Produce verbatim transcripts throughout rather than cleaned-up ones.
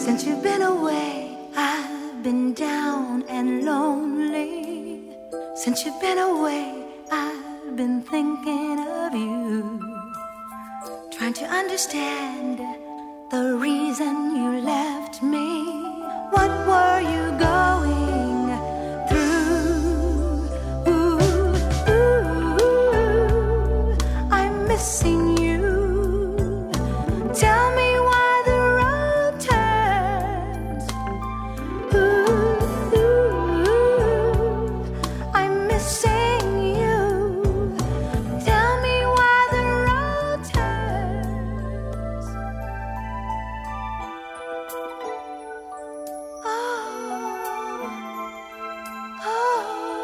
Since you've been away, I've been down and lonely. Since you've been away, I've been thinking of you, trying to understand the reason you left me. What were you going through? Ooh, ooh, ooh, I'm missing you. Tell me why the road turns. Ooh, ooh, ooh, I'm missing you. Tell me why the road turns. Oh, oh.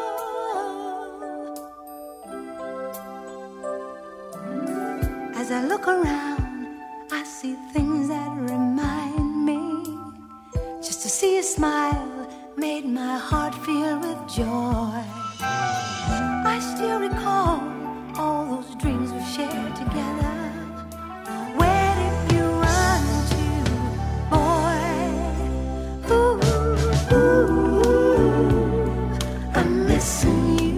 As I look around, I see things that remind me. Just to see a smile made my heart feel with joy. I still recall all those dreams we shared together. Where did you run to, boy? Ooh, ooh, ooh, I'm missing you.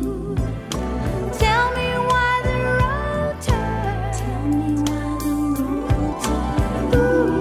Tell me why the road turns. Tell me why the road turns.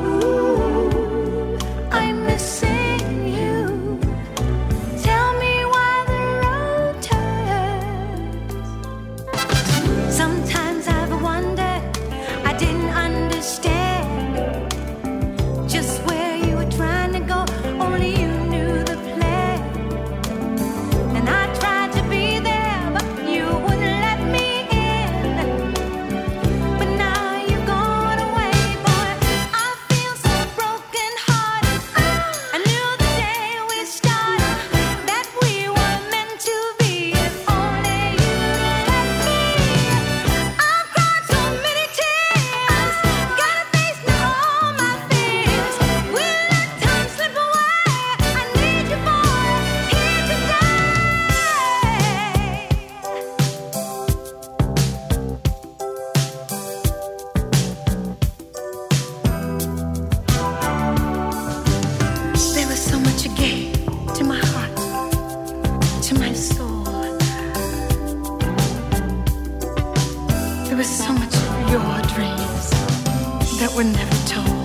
Ooh, I'm missing you. Tell me why the road turns. Sometimes I've wondered, I didn't understand just where you were trying to go. Only you knew the plan. And I tried to be there, but you wouldn't let me in. But now you've gone away, boy. I feel so broken hearted. I knew the day we started that we were meant to be. If only you'd let me. I've cried so many tears. Gotta face now all my fears. We let time slip away. I need you, boy, here today. There was so much you gave to my heart, to my soul. There was so much of your dreams that were never told.